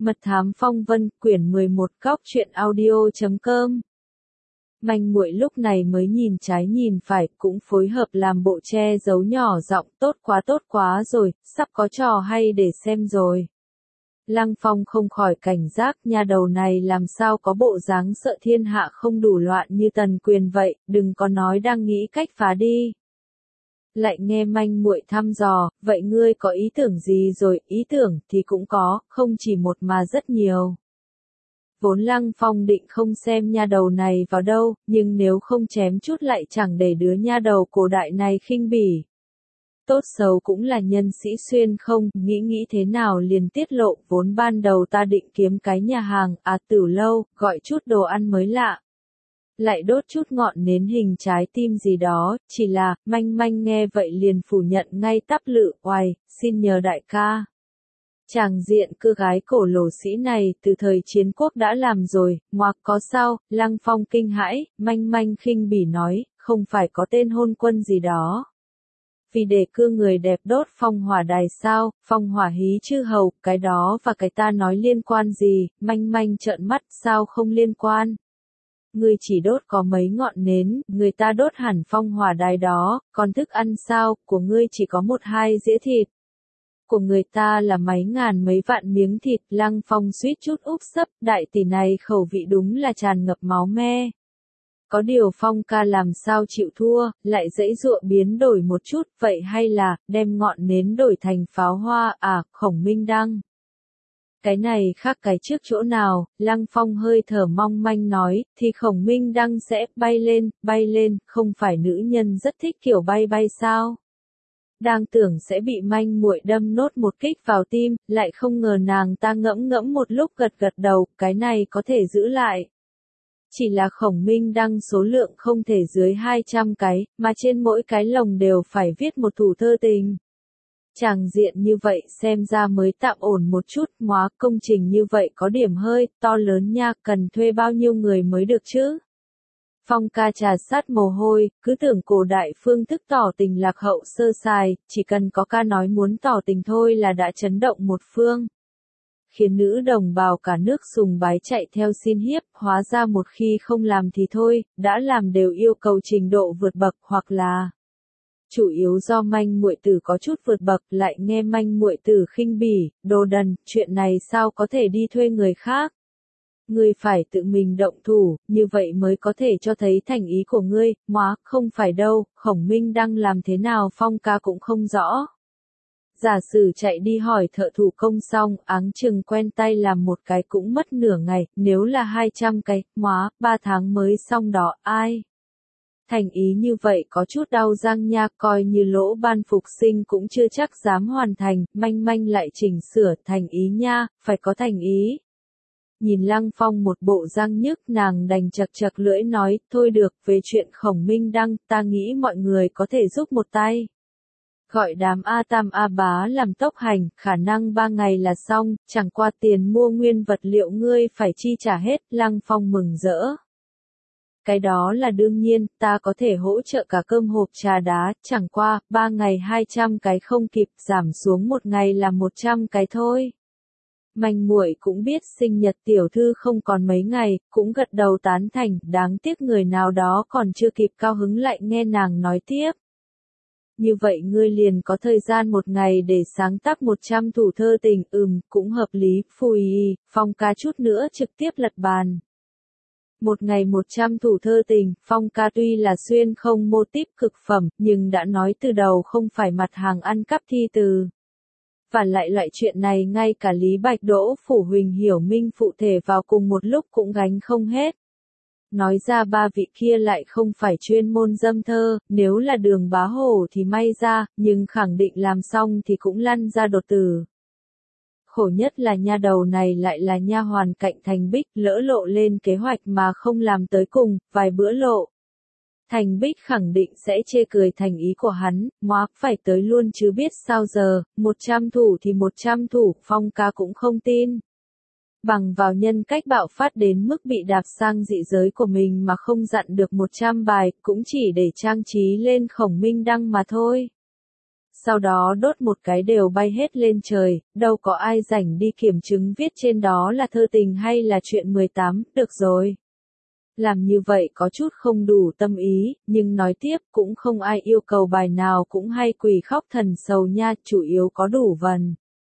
Mật thám phong vân, quyển 11, góc truyện audio.com. Manh muội lúc này mới nhìn trái nhìn phải, cũng phối hợp làm bộ che giấu nhỏ giọng, tốt quá rồi, sắp có trò hay để xem rồi. Lăng Phong không khỏi cảnh giác, nha đầu này làm sao có bộ dáng sợ thiên hạ không đủ loạn như Tần Quyền vậy, đừng có nói đang nghĩ cách phá đi. Lại nghe manh muội thăm dò, vậy ngươi có ý tưởng gì rồi? Ý tưởng thì cũng có, không chỉ một mà rất nhiều. Vốn Lăng Phong định không xem nha đầu này vào đâu, nhưng nếu không chém chút lại chẳng để đứa nha đầu cổ đại này khinh bỉ. Tốt xấu cũng là nhân sĩ xuyên không, nghĩ thế nào liền tiết lộ, vốn ban đầu ta định kiếm cái nhà hàng, tử lâu, gọi chút đồ ăn mới lạ. Lại đốt chút ngọn nến hình trái tim gì đó, chỉ là, manh nghe vậy liền phủ nhận ngay tắp lự, oài, xin nhờ đại ca. Chàng diện cưa gái cổ lỗ sĩ này từ thời chiến quốc đã làm rồi, ngoạc có sao? Lăng Phong kinh hãi, manh khinh bỉ nói, không phải có tên hôn quân gì đó. Vì để cưa người đẹp đốt phong hỏa đài sao, phong hỏa hí chư hầu, cái đó và cái ta nói liên quan gì? Manh trợn mắt, sao không liên quan? Ngươi chỉ đốt có mấy ngọn nến, người ta đốt hẳn phong hỏa đài đó, còn thức ăn sao, của ngươi chỉ có 1-2 dĩa thịt. Của người ta là mấy ngàn mấy vạn miếng thịt. Lăng Phong suýt chút úp sấp, đại tỷ này khẩu vị đúng là tràn ngập máu me. Có điều Phong ca làm sao chịu thua, lại giãy giụa biến đổi một chút, vậy hay là, đem ngọn nến đổi thành pháo hoa, Khổng Minh Đăng. Cái này khác cái trước chỗ nào? Lăng Phong hơi thở mong manh nói, thì Khổng Minh Đăng sẽ bay lên, không phải nữ nhân rất thích kiểu bay sao? Đang tưởng sẽ bị manh muội đâm nốt một kích vào tim, lại không ngờ nàng ta ngẫm một lúc gật đầu, cái này có thể giữ lại. Chỉ là Khổng Minh Đăng số lượng không thể dưới 200 cái, mà trên mỗi cái lồng đều phải viết một thủ thơ tình. Chàng diện như vậy xem ra mới tạm ổn một chút, hóa công trình như vậy có điểm hơi to lớn nha, cần thuê bao nhiêu người mới được chứ? Phong ca trà sát mồ hôi, cứ tưởng cổ đại phương thức tỏ tình lạc hậu sơ sài, chỉ cần có ca nói muốn tỏ tình thôi là đã chấn động một phương. Khiến nữ đồng bào cả nước sùng bái chạy theo xin hiếp, hóa ra một khi không làm thì thôi, đã làm đều yêu cầu trình độ vượt bậc hoặc là chủ yếu do manh muội tử có chút vượt bậc, lại nghe manh muội tử khinh bỉ, đồ đần, chuyện này sao có thể đi thuê người khác. Ngươi phải tự mình động thủ, như vậy mới có thể cho thấy thành ý của ngươi, không phải đâu, Khổng Minh Đăng làm thế nào Phong ca cũng không rõ. Giả sử chạy đi hỏi thợ thủ công xong, áng chừng quen tay làm một cái cũng mất nửa ngày, nếu là 200 cái, 3 tháng mới xong đó, ai? Thành ý như vậy có chút đau răng nha, coi như lỗ ban phục sinh cũng chưa chắc dám hoàn thành, manh lại chỉnh sửa, thành ý nha, phải có thành ý. Nhìn Lăng Phong một bộ răng nhức, nàng đành chật lưỡi nói, thôi được, về chuyện Khổng Minh Đăng, ta nghĩ mọi người có thể giúp một tay. Gọi đám A Tam A Bá làm tốc hành, khả năng 3 ngày là xong, chẳng qua tiền mua nguyên vật liệu ngươi phải chi trả hết, Lăng Phong mừng rỡ. Cái đó là đương nhiên, ta có thể hỗ trợ cả cơm hộp trà đá, chẳng qua, 3 ngày 200 cái không kịp, giảm xuống 1 ngày là 100 cái thôi. Manh muội cũng biết sinh nhật tiểu thư không còn mấy ngày, cũng gật đầu tán thành, đáng tiếc người nào đó còn chưa kịp cao hứng lại nghe nàng nói tiếp. Như vậy ngươi liền có thời gian 1 ngày để sáng tác 100 thủ thơ tình, cũng hợp lý, phùi, Phong ca chút nữa trực tiếp lật bàn. 1 ngày 100 thủ thơ tình, Phong ca tuy là xuyên không mô típ cực phẩm, nhưng đã nói từ đầu không phải mặt hàng ăn cắp thi từ. Và lại loại chuyện này ngay cả Lý Bạch Đỗ Phủ Huỳnh Hiểu Minh phụ thể vào cùng một lúc cũng gánh không hết. Nói ra 3 vị kia lại không phải chuyên môn dâm thơ, nếu là Đường Bá Hổ thì may ra, nhưng khẳng định làm xong thì cũng lăn ra đột tử. Khổ nhất là nha đầu này lại là nha hoàn cạnh Thành Bích, lỡ lộ lên kế hoạch mà không làm tới cùng, vài bữa lộ. Thành Bích khẳng định sẽ chê cười thành ý của hắn, phải tới luôn chứ biết sao giờ, 100 thủ thì 100 thủ, Phong ca cũng không tin. Bằng vào nhân cách bạo phát đến mức bị đạp sang dị giới của mình mà không dặn được 100 bài, cũng chỉ để trang trí lên Khổng Minh Đăng mà thôi. sau đó đốt một cái đều bay hết lên trời, đâu có ai rảnh đi kiểm chứng viết trên đó là thơ tình hay là chuyện 18, được rồi. Làm như vậy có chút không đủ tâm ý, nhưng nói tiếp cũng không ai yêu cầu bài nào cũng hay quỳ khóc thần sầu nha, chủ yếu có đủ vần.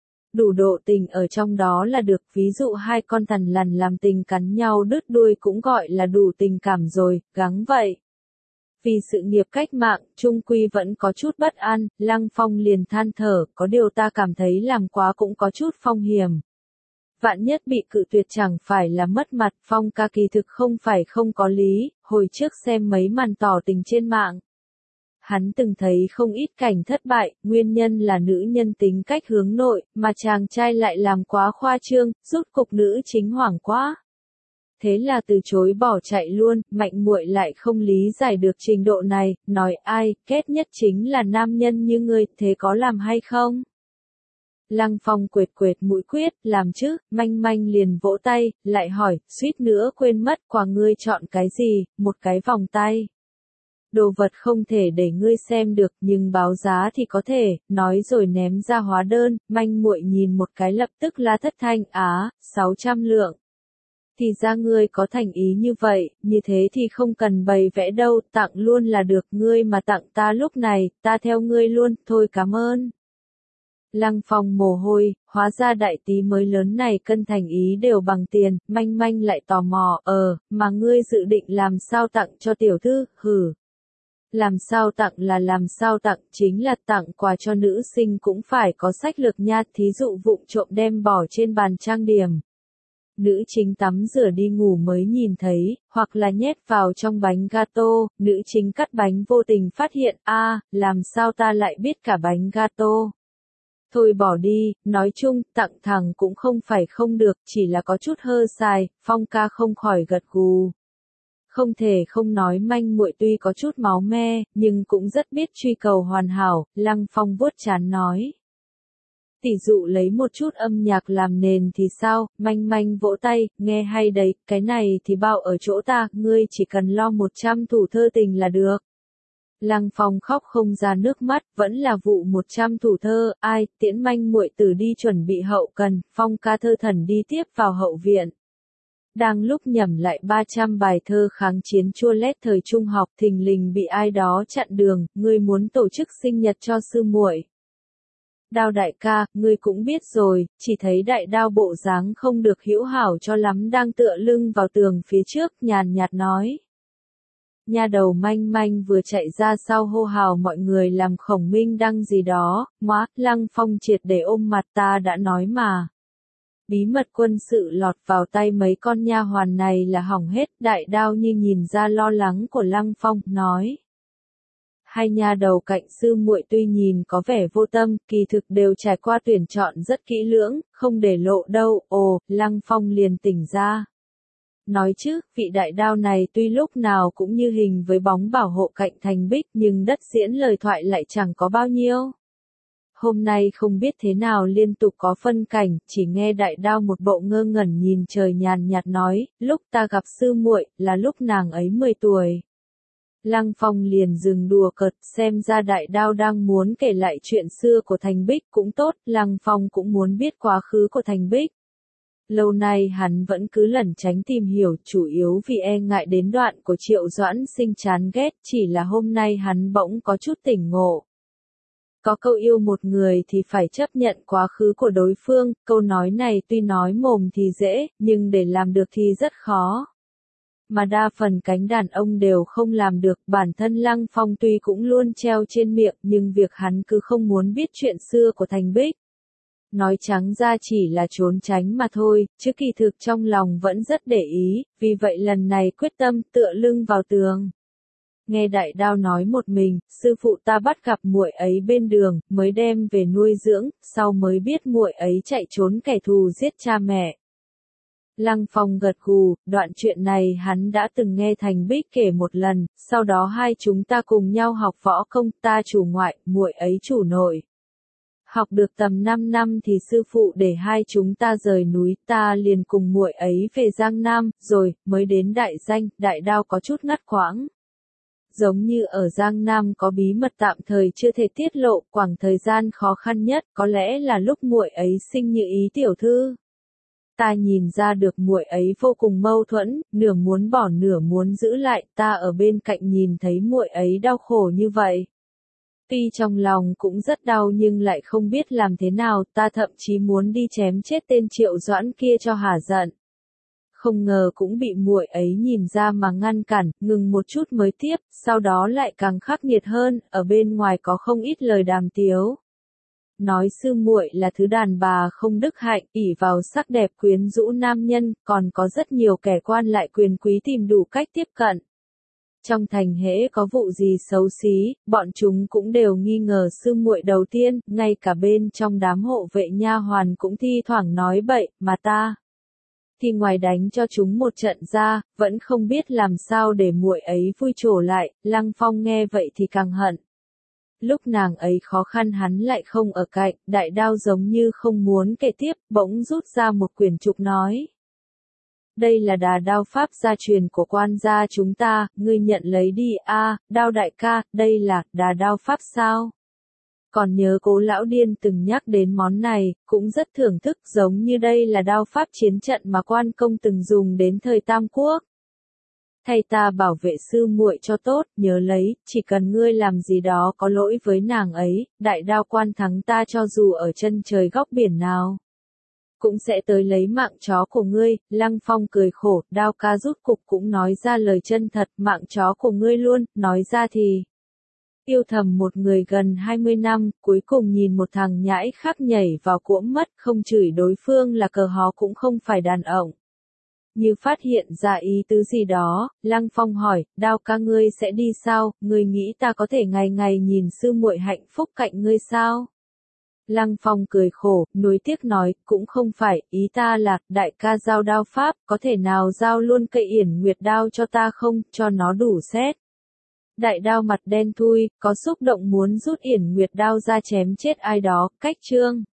Đủ độ tình ở trong đó là được, ví dụ hai con thằn lằn làm tình cắn nhau đứt đuôi cũng gọi là đủ tình cảm rồi, gắng vậy. Vì sự nghiệp cách mạng, trung quy vẫn có chút bất an, Lăng Phong liền than thở, có điều ta cảm thấy làm quá cũng có chút phong hiểm. Vạn nhất bị cự tuyệt chẳng phải là mất mặt, Phong ca kỳ thực không phải không có lý, hồi trước xem mấy màn tỏ tình trên mạng. Hắn từng thấy không ít cảnh thất bại, nguyên nhân là nữ nhân tính cách hướng nội, mà chàng trai lại làm quá khoa trương, rốt cục nữ chính hoảng quá. Thế là từ chối bỏ chạy luôn, Mạnh muội lại không lý giải được trình độ này, nói ai, kết nhất chính là nam nhân như ngươi, thế có làm hay không? Lăng Phong quệt quệt mũi quyết, làm chứ, Manh Manh liền vỗ tay, lại hỏi, suýt nữa quên mất, quả ngươi chọn cái gì, một cái vòng tay. Đồ vật không thể để ngươi xem được, nhưng báo giá thì có thể, nói rồi ném ra hóa đơn, Manh muội nhìn một cái lập tức la thất thanh, 600 lượng. Thì ra ngươi có thành ý như vậy, như thế thì không cần bày vẽ đâu, tặng luôn là được, ngươi mà tặng ta lúc này, ta theo ngươi luôn, thôi cảm ơn. Lăng Phong mồ hôi, hóa ra đại tí mới lớn này cân thành ý đều bằng tiền, Manh Manh lại tò mò, mà ngươi dự định làm sao tặng cho tiểu thư, hử. Làm sao tặng là làm sao tặng, chính là tặng quà cho nữ sinh cũng phải có sách lược nha, thí dụ vụng trộm đem bỏ trên bàn trang điểm. Nữ chính tắm rửa đi ngủ mới nhìn thấy, hoặc là nhét vào trong bánh gato, nữ chính cắt bánh vô tình phát hiện, làm sao ta lại biết cả bánh gato. Thôi bỏ đi, nói chung, tặng thằng cũng không phải không được, chỉ là có chút hơ xài, Phong ca không khỏi gật gù. Không thể không nói Manh muội tuy có chút máu me, nhưng cũng rất biết truy cầu hoàn hảo, Lăng Phong vuốt trán nói. Tỷ dụ lấy một chút âm nhạc làm nền thì sao, Manh Manh vỗ tay, nghe hay đấy, cái này thì bao ở chỗ ta, ngươi chỉ cần lo 100 thủ thơ tình là được. Lăng Phong khóc không ra nước mắt, vẫn là vụ 100 thủ thơ, ai, tiễn Manh muội tử đi chuẩn bị hậu cần, Phong ca thơ thần đi tiếp vào hậu viện. Đang lúc nhẩm lại 300 bài thơ kháng chiến chua lét thời trung học, thình lình bị ai đó chặn đường, ngươi muốn tổ chức sinh nhật cho sư muội. Đao đại ca, ngươi cũng biết rồi, chỉ thấy đại đao bộ dáng không được hữu hảo cho lắm đang tựa lưng vào tường phía trước, nhàn nhạt nói. Nha đầu Manh Manh vừa chạy ra sau hô hào mọi người làm khổng minh đăng gì đó, móa, Lăng Phong triệt để ôm mặt, ta đã nói mà. Bí mật quân sự lọt vào tay mấy con nha hoàn này là hỏng hết, đại đao như nhìn ra lo lắng của Lăng Phong, nói. Hai nha đầu cạnh sư muội tuy nhìn có vẻ vô tâm, kỳ thực đều trải qua tuyển chọn rất kỹ lưỡng, không để lộ đâu, Lăng Phong liền tỉnh ra. Nói chứ, vị đại đao này tuy lúc nào cũng như hình với bóng bảo hộ cạnh thành bích nhưng đất diễn lời thoại lại chẳng có bao nhiêu. Hôm nay không biết thế nào liên tục có phân cảnh, chỉ nghe đại đao một bộ ngơ ngẩn nhìn trời nhàn nhạt nói, lúc ta gặp sư muội, là lúc nàng ấy 10 tuổi. Lăng Phong liền dừng đùa cợt, xem ra đại đao đang muốn kể lại chuyện xưa của Thành Bích cũng tốt, Lăng Phong cũng muốn biết quá khứ của Thành Bích. Lâu nay hắn vẫn cứ lẩn tránh tìm hiểu, chủ yếu vì e ngại đến đoạn của Triệu Doãn Sinh chán ghét, chỉ là hôm nay hắn bỗng có chút tỉnh ngộ. Có câu yêu một người thì phải chấp nhận quá khứ của đối phương, câu nói này tuy nói mồm thì dễ, nhưng để làm được thì rất khó. Mà đa phần cánh đàn ông đều không làm được, bản thân Lăng Phong tuy cũng luôn treo trên miệng, nhưng việc hắn cứ không muốn biết chuyện xưa của Thành Bích. Nói trắng ra chỉ là trốn tránh mà thôi, chứ kỳ thực trong lòng vẫn rất để ý, vì vậy lần này quyết tâm tựa lưng vào tường. Nghe đại đao nói một mình, sư phụ ta bắt gặp muội ấy bên đường, mới đem về nuôi dưỡng, sau mới biết muội ấy chạy trốn kẻ thù giết cha mẹ. Lăng Phong gật gù, đoạn chuyện này hắn đã từng nghe Thành Bích kể một lần, sau đó hai chúng ta cùng nhau học võ công, ta chủ ngoại, muội ấy chủ nội. Học được tầm 5 năm thì sư phụ để hai chúng ta rời núi, ta liền cùng muội ấy về Giang Nam, rồi mới đến đại danh, đại đao có chút ngắt quãng. giống như ở Giang Nam có bí mật tạm thời chưa thể tiết lộ, khoảng thời gian khó khăn nhất có lẽ là lúc muội ấy sinh Như Ý tiểu thư. Ta nhìn ra được muội ấy vô cùng mâu thuẫn, nửa muốn bỏ nửa muốn giữ lại, ta ở bên cạnh nhìn thấy muội ấy đau khổ như vậy. Tuy trong lòng cũng rất đau nhưng lại không biết làm thế nào, ta thậm chí muốn đi chém chết tên Triệu Doãn kia cho hả giận. Không ngờ cũng bị muội ấy nhìn ra mà ngăn cản, ngừng một chút mới tiếp, sau đó lại càng khắc nghiệt hơn, ở bên ngoài có không ít lời đàm tiếu. Nói sư muội là thứ đàn bà không đức hạnh, ỷ vào sắc đẹp quyến rũ nam nhân, còn có rất nhiều kẻ quan lại quyền quý tìm đủ cách tiếp cận. Trong thành hễ có vụ gì xấu xí, bọn chúng cũng đều nghi ngờ sư muội đầu tiên, ngay cả bên trong đám hộ vệ nha hoàn cũng thi thoảng nói bậy, mà ta thì ngoài đánh cho chúng một trận ra, vẫn không biết làm sao để muội ấy vui trổ lại. Lăng Phong nghe vậy thì càng hận. Lúc nàng ấy khó khăn hắn lại không ở cạnh, đại đao giống như không muốn kể tiếp, bỗng rút ra một quyển trục nói. Đây là đà đao pháp gia truyền của quan gia chúng ta, ngươi nhận lấy đi. Đao đại ca, đây là đà đao pháp sao? Còn nhớ Cố lão điên từng nhắc đến món này, cũng rất thưởng thức, giống như đây là đao pháp chiến trận mà quan công từng dùng đến thời Tam Quốc. Thay ta bảo vệ sư muội cho tốt, nhớ lấy, chỉ cần ngươi làm gì đó có lỗi với nàng ấy, đại đao quan thắng ta cho dù ở chân trời góc biển nào, cũng sẽ tới lấy mạng chó của ngươi. Lăng Phong cười khổ, đao ca rút cục cũng nói ra lời chân thật, mạng chó của ngươi luôn, nói ra thì yêu thầm một người gần 20 năm, cuối cùng nhìn một thằng nhãi khác nhảy vào cuỗm mất, không chửi đối phương là cờ hó cũng không phải đàn ông. Như phát hiện ra ý tứ gì đó, Lăng Phong hỏi, đao ca ngươi sẽ đi sao, ngươi nghĩ ta có thể ngày ngày nhìn sư muội hạnh phúc cạnh ngươi sao? Lăng Phong cười khổ, nuối tiếc nói, cũng không phải, ý ta là, đại ca giao đao pháp, có thể nào giao luôn cây Yển Nguyệt đao cho ta không, cho nó đủ xét. Đại đao mặt đen thui, có xúc động muốn rút Yển Nguyệt đao ra chém chết ai đó, cách chương.